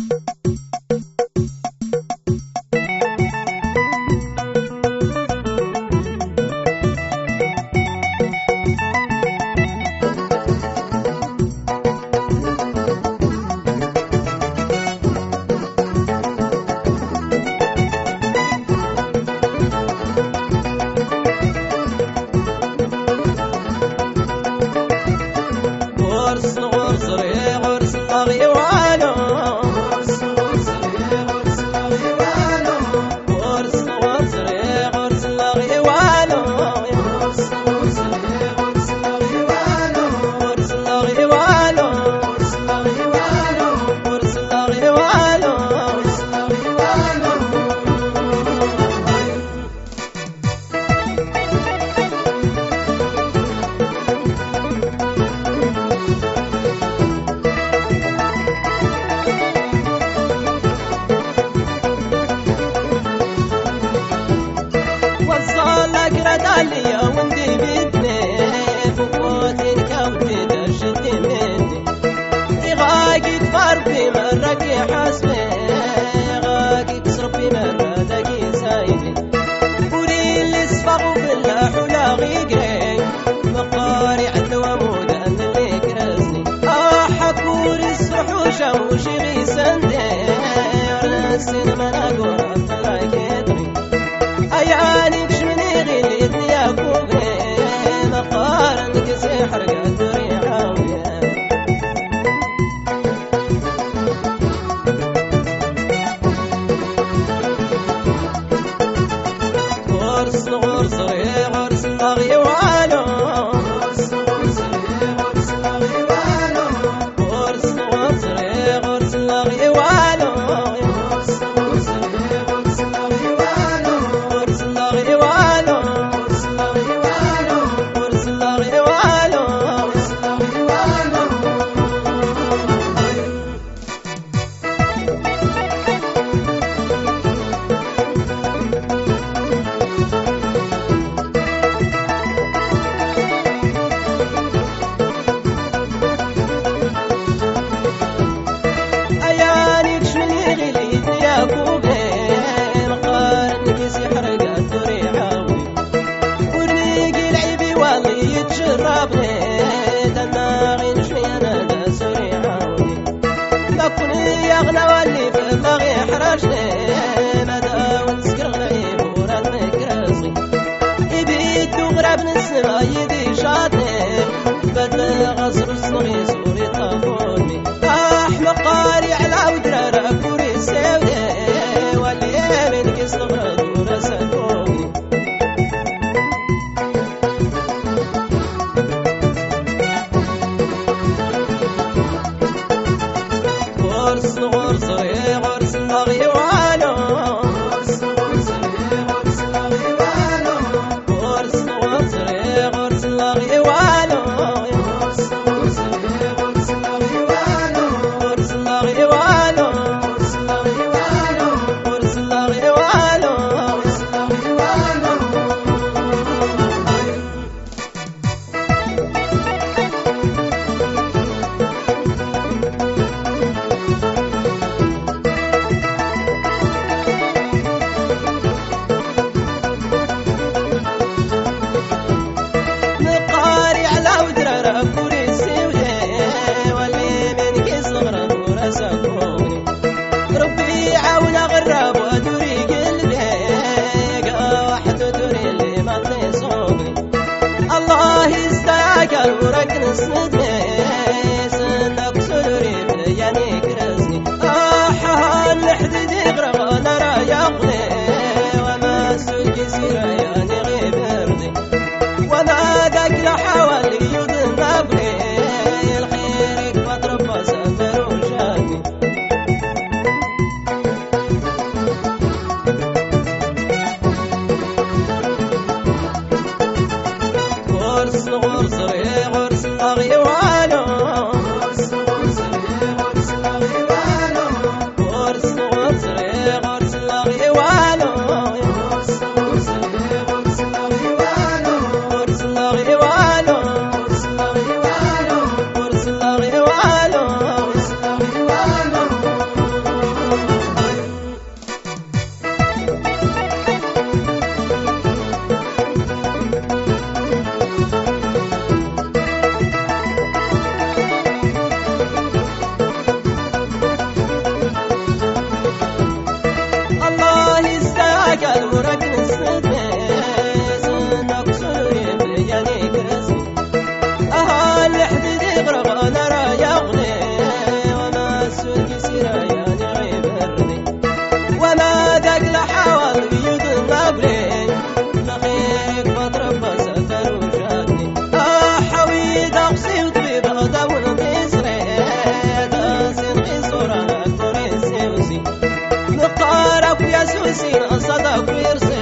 وشي غيسندير السينما نقول أفضل كتري أياني بشمني غليتني يا كوبري مقارنك سحر قدري عاوية غرس غرس غرس الأغي والو يغنى واللي في البغي حرجني مدى ونسكر غنيب وراد مكرسي يبيد وغراب نسمع يدي شاطني بدل غصر الصغي سوري طافوني أحمق قاري على ودرار أكوري السودي واللي من كسر غرد ورسكوني غرس غرس غرس الأغي والو غرس غرس غرس الأغي والو غرس غرس غرس الأغي والو غرس غرس غرس الأغي والو غرس الأغي والو غرس الأغي والو غرس الأغي والو غرس الأغي والو واللي من كسر ورسكوني سراياني غيبردي وما داك لحوال بيوت النبري لخيرك فتربى ستر وشادني حويد أقصي وطبيب غدا ونطيسري داسين غيصورة نكتوري سيوسي نقارك يا سوسي صدق ويرسي